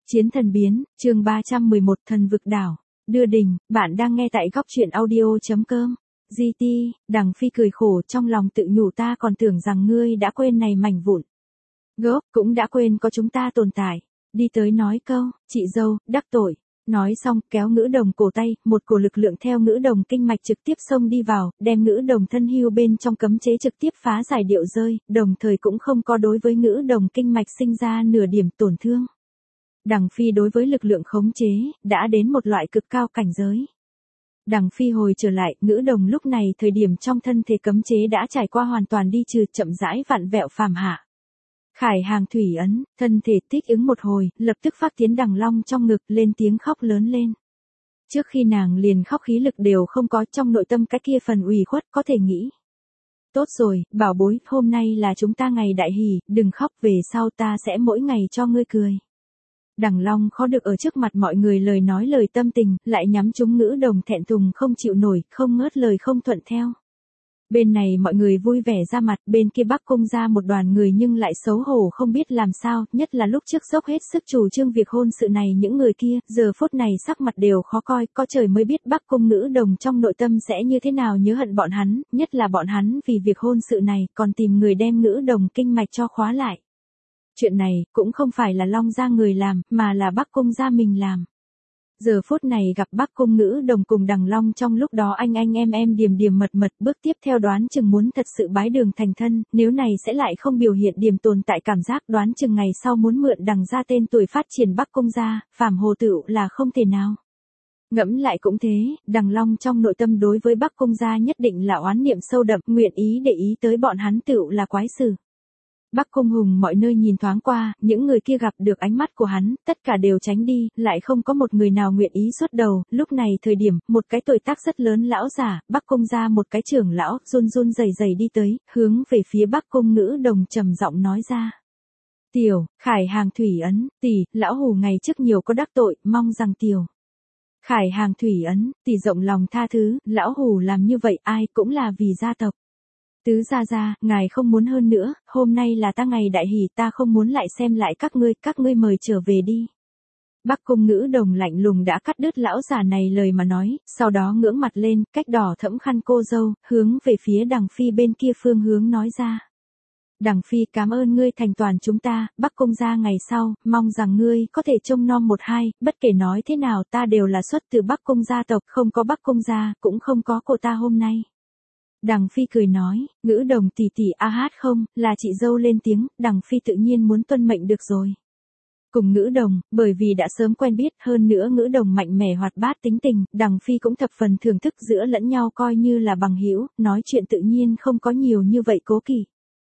Chiến thần biến, chương 311 thần vực đảo. Đưa đình, bạn đang nghe tại góc truyện audio.com. GT, Đằng Phi cười khổ trong lòng tự nhủ ta còn tưởng rằng ngươi đã quên này mảnh vụn. Gốc, cũng đã quên có chúng ta tồn tại. Đi tới nói câu, chị dâu, đắc tội. Nói xong, kéo ngữ đồng cổ tay, một cổ lực lượng theo ngữ đồng kinh mạch trực tiếp xông đi vào, đem ngữ đồng thân hưu bên trong cấm chế trực tiếp phá giải điệu rơi, đồng thời cũng không có đối với ngữ đồng kinh mạch sinh ra nửa điểm tổn thương. Đằng Phi đối với lực lượng khống chế, đã đến một loại cực cao cảnh giới. Đằng Phi hồi trở lại, ngữ đồng lúc này thời điểm trong thân thể cấm chế đã trải qua hoàn toàn đi trừ, chậm rãi vặn vẹo phàm hạ. Khải hàng thủy ấn, thân thể thích ứng một hồi, lập tức phát tiến đằng long trong ngực, lên tiếng khóc lớn lên. Trước khi nàng liền khóc khí lực đều không có, trong nội tâm cái kia phần ủy khuất có thể nghĩ. Tốt rồi, bảo bối, hôm nay là chúng ta ngày đại hỷ, đừng khóc, về sau ta sẽ mỗi ngày cho ngươi cười. Đằng long khó được ở trước mặt mọi người lời nói lời tâm tình, lại nhắm trúng ngữ đồng thẹn thùng không chịu nổi, không ngớt lời không thuận theo. Bên này mọi người vui vẻ ra mặt, bên kia Bắc Cung ra một đoàn người nhưng lại xấu hổ không biết làm sao, nhất là lúc trước dốc hết sức chủ trương việc hôn sự này những người kia, giờ phút này sắc mặt đều khó coi, có trời mới biết Bắc Cung ngữ đồng trong nội tâm sẽ như thế nào nhớ hận bọn hắn, nhất là bọn hắn vì việc hôn sự này còn tìm người đem ngữ đồng kinh mạch cho khóa lại. Chuyện này cũng không phải là Long gia người làm, mà là Bắc Cung gia mình làm. Giờ phút này gặp Bắc Cung ngữ đồng cùng đằng long trong lúc đó anh em điềm mật, bước tiếp theo đoán chừng muốn thật sự bái đường thành thân, nếu này sẽ lại không biểu hiện điềm tồn tại cảm giác, đoán chừng ngày sau muốn mượn đằng gia tên tuổi phát triển Bắc Cung gia, phàm hồ tựu là không thể nào. Ngẫm lại cũng thế, đằng long trong nội tâm đối với Bắc Cung gia nhất định là oán niệm sâu đậm, nguyện ý để ý tới bọn hắn tựu là quái sự. Bắc Cung Hùng mọi nơi nhìn thoáng qua, những người kia gặp được ánh mắt của hắn, tất cả đều tránh đi, lại không có một người nào nguyện ý xuất đầu, lúc này thời điểm, một cái tuổi tác rất lớn lão giả, Bắc Cung ra một cái trưởng lão, run rẩy đi tới, hướng về phía Bắc Cung ngữ đồng trầm giọng nói ra. Tiểu, Khải hàng thủy ấn, tỷ, lão hù ngày trước nhiều có đắc tội, mong rằng tiểu. Khải hàng thủy ấn, tỷ rộng lòng tha thứ, lão hù làm như vậy ai cũng là vì gia tộc. Tứ gia, ngài không muốn hơn nữa, hôm nay là ta ngày đại hỷ, ta không muốn lại xem lại các ngươi mời trở về đi. Bắc Cung ngữ đồng lạnh lùng đã cắt đứt lão già này lời mà nói, sau đó ngưỡng mặt lên, cách đỏ thẫm khăn cô dâu, hướng về phía đằng Phi bên kia phương hướng nói ra. Đằng Phi cảm ơn ngươi thành toàn chúng ta, Bắc Cung gia ngày sau, mong rằng ngươi có thể trông nom một hai, bất kể nói thế nào ta đều là xuất từ Bắc Cung gia tộc, không có Bắc Cung gia, cũng không có cô ta hôm nay. Đằng Phi cười nói, ngữ đồng tỷ a hát không, là chị dâu lên tiếng, đằng Phi tự nhiên muốn tuân mệnh được rồi. Cùng ngữ đồng, bởi vì đã sớm quen biết, hơn nữa ngữ đồng mạnh mẽ hoạt bát tính tình, đằng Phi cũng thập phần thưởng thức giữa lẫn nhau coi như là bằng hữu, nói chuyện tự nhiên không có nhiều như vậy cố kỵ.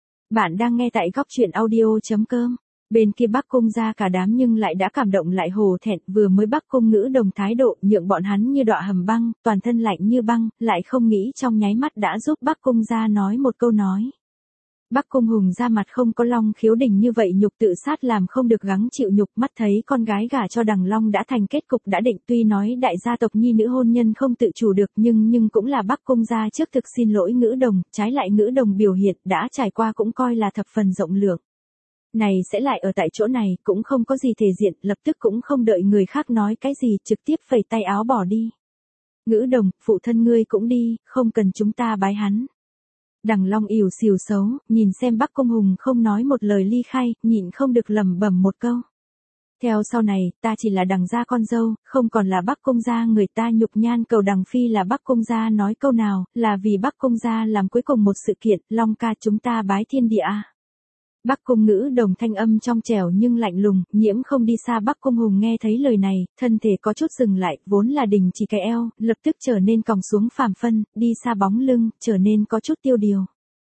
Bạn đang nghe tại góc truyện audio.com. Bên kia Bắc Cung ra cả đám nhưng lại đã cảm động lại hổ thẹn, vừa mới Bắc Cung ngữ đồng thái độ nhượng bọn hắn như đọa hầm băng, toàn thân lạnh như băng, lại không nghĩ trong nháy mắt đã giúp Bắc Cung ra nói một câu nói. Bắc Cung Hùng ra mặt không có Long Khiếu Đình như vậy nhục tự sát làm không được gắng chịu nhục, mắt thấy con gái gả cho đằng Long đã thành kết cục đã định, tuy nói đại gia tộc nhi nữ hôn nhân không tự chủ được nhưng cũng là Bắc Cung ra trước thực xin lỗi ngữ đồng, trái lại ngữ đồng biểu hiện đã trải qua cũng coi là thập phần rộng lượng. Này sẽ lại ở tại chỗ này, cũng không có gì thể diện, lập tức cũng không đợi người khác nói cái gì, trực tiếp phẩy tay áo bỏ đi. Ngữ đồng, phụ thân ngươi cũng đi, không cần chúng ta bái hắn. Đằng Long ỉu xìu xấu, nhìn xem Bắc Cung Hùng không nói một lời ly khai, nhịn không được lẩm bẩm một câu. Theo sau này, ta chỉ là đằng gia con dâu, không còn là Bắc Cung gia người ta nhục nhan cầu đằng Phi là Bắc Cung gia nói câu nào, là vì Bắc Cung gia làm cuối cùng một sự kiện, Long ca chúng ta bái thiên địa a. Bắc Cung ngữ đồng thanh âm trong trẻo nhưng lạnh lùng, nhiễm không đi xa. Bắc Cung Hùng nghe thấy lời này, thân thể có chút dừng lại, vốn là đình chỉ cái eo, lập tức trở nên còng xuống phàm phân, đi xa bóng lưng, trở nên có chút tiêu điều.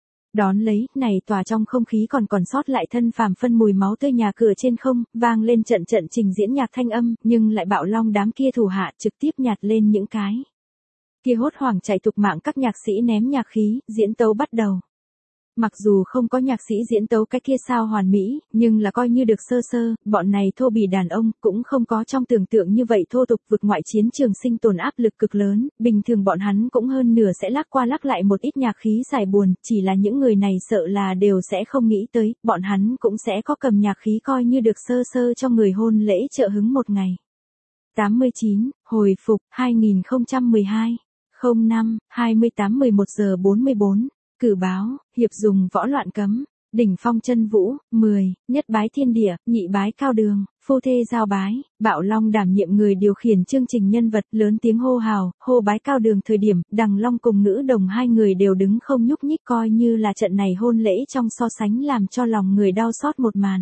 Đón lấy, này tỏa trong không khí còn sót lại thân phàm phân mùi máu tươi nhà cửa trên không, vang lên trận trình diễn nhạc thanh âm, nhưng lại bạo long đám kia thủ hạ trực tiếp nhặt lên những cái. Kia hốt hoảng chạy thục mạng các nhạc sĩ ném nhạc khí, diễn tấu bắt đầu. Mặc dù không có nhạc sĩ diễn tấu cái kia sao hoàn mỹ, nhưng là coi như được sơ sơ, bọn này thô bỉ đàn ông cũng không có trong tưởng tượng như vậy thô tục vượt ngoại chiến trường sinh tồn áp lực cực lớn, bình thường bọn hắn cũng hơn nửa sẽ lắc qua lắc lại một ít nhạc khí giải buồn, chỉ là những người này sợ là đều sẽ không nghĩ tới, bọn hắn cũng sẽ có cầm nhạc khí coi như được sơ sơ cho người hôn lễ trợ hứng một ngày. 89, hồi phục, 2012, 05, 28 11 giờ 44. Cử báo, hiệp dùng võ loạn cấm, đỉnh phong chân vũ, 10, nhất bái thiên địa, nhị bái cao đường, phu thê giao bái, Bạo Long đảm nhiệm người điều khiển chương trình nhân vật, lớn tiếng hô hào, hô bái cao đường thời điểm, Đằng Long cùng Ngữ Đồng hai người đều đứng không nhúc nhích coi như là trận này hôn lễ trong so sánh làm cho lòng người đau xót một màn.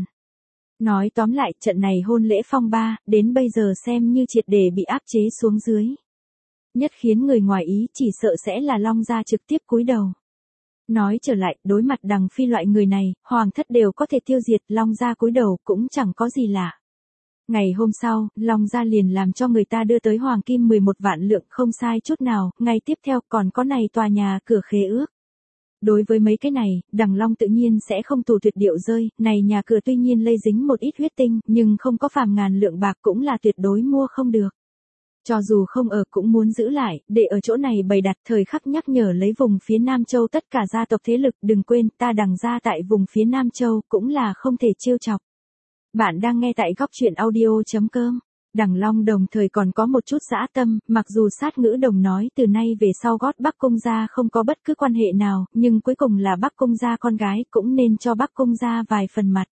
Nói tóm lại, trận này hôn lễ phong ba, đến bây giờ xem như triệt để bị áp chế xuống dưới. Nhất khiến người ngoài ý chỉ sợ sẽ là Long gia trực tiếp cúi đầu. Nói trở lại, đối mặt Đằng Phi loại người này, hoàng thất đều có thể tiêu diệt, Long gia cúi đầu cũng chẳng có gì lạ. Ngày hôm sau, Long gia liền làm cho người ta đưa tới hoàng kim 11 vạn lượng không sai chút nào, ngày tiếp theo còn có này tòa nhà cửa khế ước. Đối với mấy cái này, Đằng Long tự nhiên sẽ không tù tuyệt điệu rơi, này nhà cửa tuy nhiên lây dính một ít huyết tinh, nhưng không có phàm ngàn lượng bạc cũng là tuyệt đối mua không được. Cho dù không ở cũng muốn giữ lại, để ở chỗ này bày đặt thời khắc nhắc nhở lấy vùng phía Nam Châu tất cả gia tộc thế lực, đừng quên ta Đằng gia tại vùng phía Nam Châu cũng là không thể trêu chọc. Bạn đang nghe tại góc truyện audio.com. Đằng Long đồng thời còn có một chút dã tâm, mặc dù Sát Ngữ Đồng nói từ nay về sau gót Bắc Cung gia không có bất cứ quan hệ nào, nhưng cuối cùng là Bắc Cung gia con gái cũng nên cho Bắc Cung gia vài phần mặt.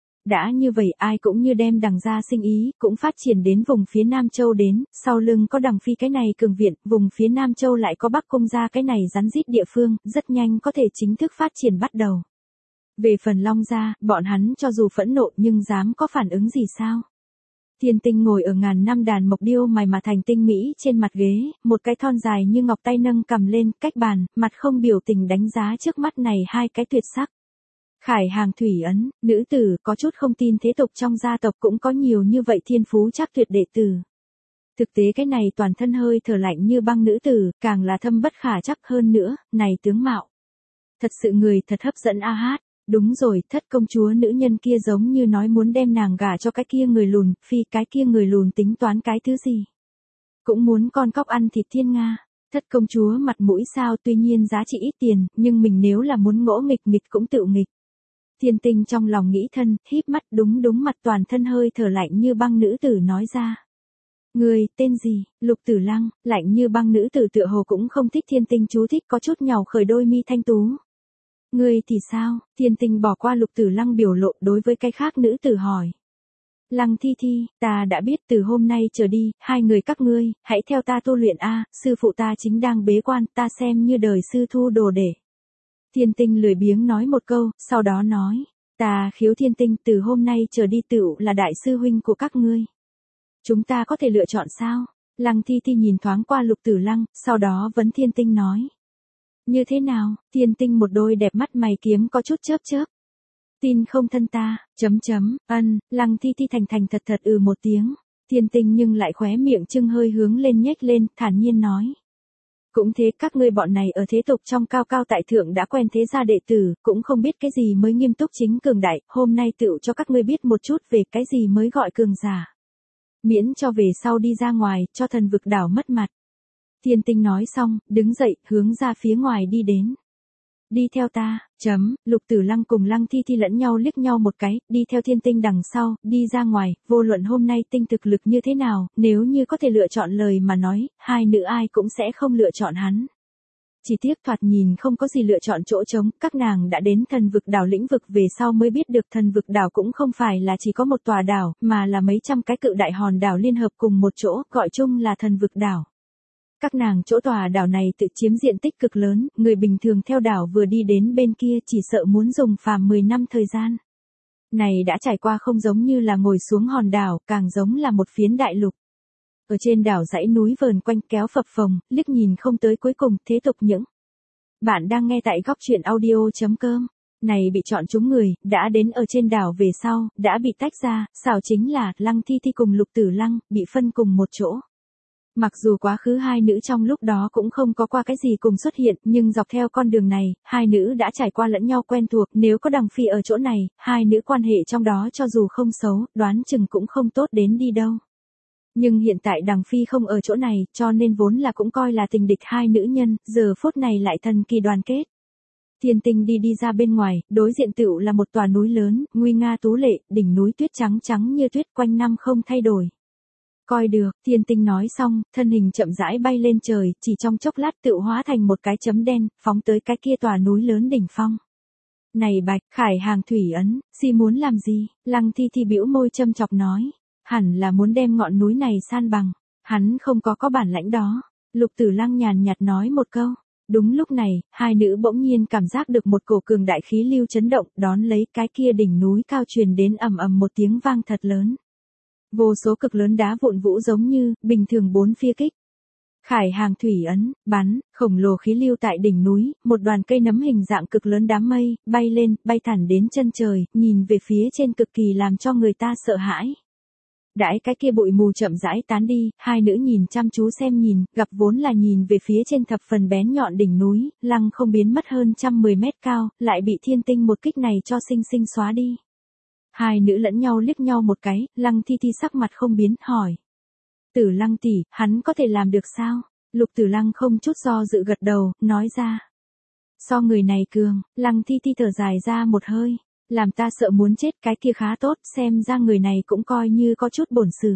Đã như vậy ai cũng như đem Đằng gia sinh ý, cũng phát triển đến vùng phía Nam Châu đến, sau lưng có Đằng Phi cái này cường viện, vùng phía Nam Châu lại có Bắc Cung gia cái này rắn rít địa phương, rất nhanh có thể chính thức phát triển bắt đầu. Về phần Long gia, bọn hắn cho dù phẫn nộ nhưng dám có phản ứng gì sao? Thiên Tinh ngồi ở ngàn năm đàn mộc điêu mài mà thành tinh mỹ trên mặt ghế, một cái thon dài như ngọc tay nâng cầm lên, cách bàn, mặt không biểu tình đánh giá trước mắt này hai cái tuyệt sắc. Khải hàng thủy ấn, nữ tử, có chút không tin thế tục trong gia tộc cũng có nhiều như vậy thiên phú chắc tuyệt đệ tử. Thực tế cái này toàn thân hơi thở lạnh như băng nữ tử, càng là thâm bất khả chắc hơn nữa, này tướng mạo. Thật sự người thật hấp dẫn a hát. Đúng rồi, Thất công chúa nữ nhân kia giống như nói muốn đem nàng gả cho cái kia người lùn, Phi cái kia người lùn tính toán cái thứ gì. Cũng muốn con cóc ăn thịt thiên Nga. Thất công chúa mặt mũi sao tuy nhiên giá trị ít tiền, nhưng mình nếu là muốn ngỗ nghịch cũng tự nghịch. Thiên Tinh trong lòng nghĩ thân, híp mắt đúng mặt toàn thân hơi thở lạnh như băng nữ tử nói ra. Người, tên gì? Lục Tử Lăng, lạnh như băng nữ tử tựa hồ cũng không thích Thiên Tinh chú thích có chút nhàu khởi đôi mi thanh tú. Ngươi thì sao? Thiên Tinh bỏ qua Lục Tử Lăng biểu lộ đối với cái khác nữ tử hỏi. Lăng Thi Thi, ta đã biết từ hôm nay trở đi, hai người các ngươi, hãy theo ta tu luyện a, sư phụ ta chính đang bế quan, ta xem như đời sư thu đồ để. Thiên Tinh lười biếng nói một câu, sau đó nói, ta Khiếu Thiên Tinh từ hôm nay trở đi tựu là đại sư huynh của các ngươi. Chúng ta có thể lựa chọn sao? Lăng Thi Thi nhìn thoáng qua Lục Tử Lăng, sau đó vấn Thiên Tinh nói. Như thế nào? Thiên Tinh một đôi đẹp mắt mày kiếm có chút chớp. Tin không thân ta, Lăng Thi Thi thành thật một tiếng. Thiên Tinh nhưng lại khóe miệng trưng hơi hướng lên nhếch lên, thản nhiên nói. Cũng thế các ngươi bọn này ở thế tục trong cao tại thượng đã quen thế gia đệ tử, cũng không biết cái gì mới nghiêm túc chính cường đại, hôm nay tựu cho các ngươi biết một chút về cái gì mới gọi cường giả. Miễn cho về sau đi ra ngoài, cho thần vực đảo mất mặt. Thiên Tinh nói xong, đứng dậy, hướng ra phía ngoài đi đến. Đi theo ta, Lục Tử Lăng cùng Lăng Thi Thi lẫn nhau liếc nhau một cái, đi theo Thiên Tinh đằng sau, đi ra ngoài, vô luận hôm nay tinh thực lực như thế nào, nếu như có thể lựa chọn lời mà nói, hai nữ ai cũng sẽ không lựa chọn hắn. Chỉ tiếc thoạt nhìn không có gì lựa chọn chỗ trống, các nàng đã đến thần vực đảo lĩnh vực về sau mới biết được thần vực đảo cũng không phải là chỉ có một tòa đảo, mà là mấy trăm cái cự đại hòn đảo liên hợp cùng một chỗ, gọi chung là thần vực đảo. Các nàng chỗ tòa đảo này tự chiếm diện tích cực lớn, người bình thường theo đảo vừa đi đến bên kia chỉ sợ muốn dùng phàm 10 năm thời gian. Này đã trải qua không giống như là ngồi xuống hòn đảo, càng giống là một phiến đại lục. Ở trên đảo dãy núi vờn quanh kéo phập phồng, liếc nhìn không tới cuối cùng, thế tục những. Bạn đang nghe tại góc truyện audio.com. Này bị chọn chúng người, đã đến ở trên đảo về sau, đã bị tách ra, xảo chính là Lăng Thi Thi cùng Lục Tử Lăng, bị phân cùng một chỗ. Mặc dù quá khứ hai nữ trong lúc đó cũng không có qua cái gì cùng xuất hiện, nhưng dọc theo con đường này, hai nữ đã trải qua lẫn nhau quen thuộc, nếu có Đằng Phi ở chỗ này, hai nữ quan hệ trong đó cho dù không xấu, đoán chừng cũng không tốt đến đi đâu. Nhưng hiện tại Đằng Phi không ở chỗ này, cho nên vốn là cũng coi là tình địch hai nữ nhân, giờ phút này lại thần kỳ đoàn kết. Thiên Tinh đi ra bên ngoài, đối diện tựu là một tòa núi lớn, nguy nga tú lệ, đỉnh núi tuyết trắng trắng như tuyết quanh năm không thay đổi. Coi được, Thiên Tinh nói xong, thân hình chậm rãi bay lên trời, chỉ trong chốc lát tựu hóa thành một cái chấm đen, phóng tới cái kia tòa núi lớn đỉnh phong. Này Bạch, Khải Hàng thủy ấn, si muốn làm gì? Lăng Thi Thi bĩu môi châm chọc nói. Hẳn là muốn đem ngọn núi này san bằng. Hắn không có bản lãnh đó. Lục Tử Lăng nhàn nhạt nói một câu. Đúng lúc này, hai nữ bỗng nhiên cảm giác được một cổ cường đại khí lưu chấn động, đón lấy cái kia đỉnh núi cao truyền đến ầm ầm một tiếng vang thật lớn. Vô số cực lớn đá vụn vũ giống như, bình thường bốn phía kích. Khải Hàng thủy ấn, bắn, khổng lồ khí lưu tại đỉnh núi, một đoàn cây nấm hình dạng cực lớn đám mây, bay lên, bay thẳng đến chân trời, nhìn về phía trên cực kỳ làm cho người ta sợ hãi. Đãi cái kia bụi mù chậm rãi tán đi, hai nữ nhìn chăm chú xem nhìn, gặp vốn là nhìn về phía trên thập phần bén nhọn đỉnh núi, lăng không biến mất hơn 110 mét cao, lại bị Thiên Tinh một kích này cho sinh sinh xóa đi. Hai nữ lẫn nhau liếc nhau một cái, Lăng Thi Thi sắc mặt không biến, hỏi. Tử Lăng tỷ, hắn có thể làm được sao? Lục Tử Lăng không chút do dự gật đầu, nói ra. So người này cường, Lăng Thi Thi thở dài ra một hơi. Làm ta sợ muốn chết, cái kia khá tốt, xem ra người này cũng coi như có chút bổn sự.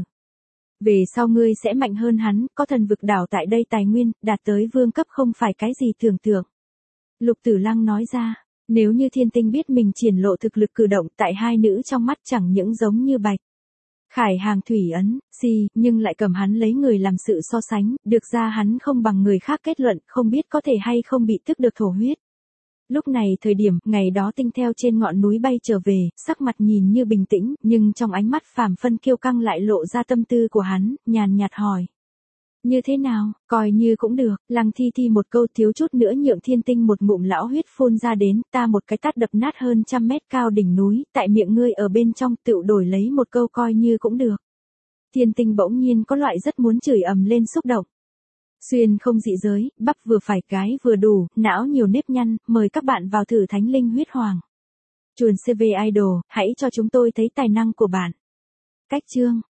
Về sau ngươi sẽ mạnh hơn hắn, có thần vực đảo tại đây tài nguyên, đạt tới vương cấp không phải cái gì tưởng tượng. Lục Tử Lăng nói ra, nếu như Thiên Tinh biết mình triển lộ thực lực cử động tại hai nữ trong mắt chẳng những giống như Bạch Khải Hàng thủy ấn, si, nhưng lại cầm hắn lấy người làm sự so sánh, được ra hắn không bằng người khác kết luận, không biết có thể hay không bị tức được thổ huyết. Lúc này thời điểm, ngày đó Tinh theo trên ngọn núi bay trở về, sắc mặt nhìn như bình tĩnh, nhưng trong ánh mắt phàm phân kiêu căng lại lộ ra tâm tư của hắn, nhàn nhạt hỏi. Như thế nào, coi như cũng được, Lăng Thi Thi một câu thiếu chút nữa nhượng Thiên Tinh một ngụm lão huyết phun ra đến, ta một cái tát đập nát hơn 100 mét cao đỉnh núi, tại miệng ngươi ở bên trong tự đổi lấy một câu coi như cũng được. Thiên Tinh bỗng nhiên có loại rất muốn chửi ầm lên xúc động. Xuyên không dị giới, bắp vừa phải cái vừa đủ, não nhiều nếp nhăn, mời các bạn vào thử Thánh Linh Huyết Hoàng. Chuồn CV Idol, hãy cho chúng tôi thấy tài năng của bạn. Cách chương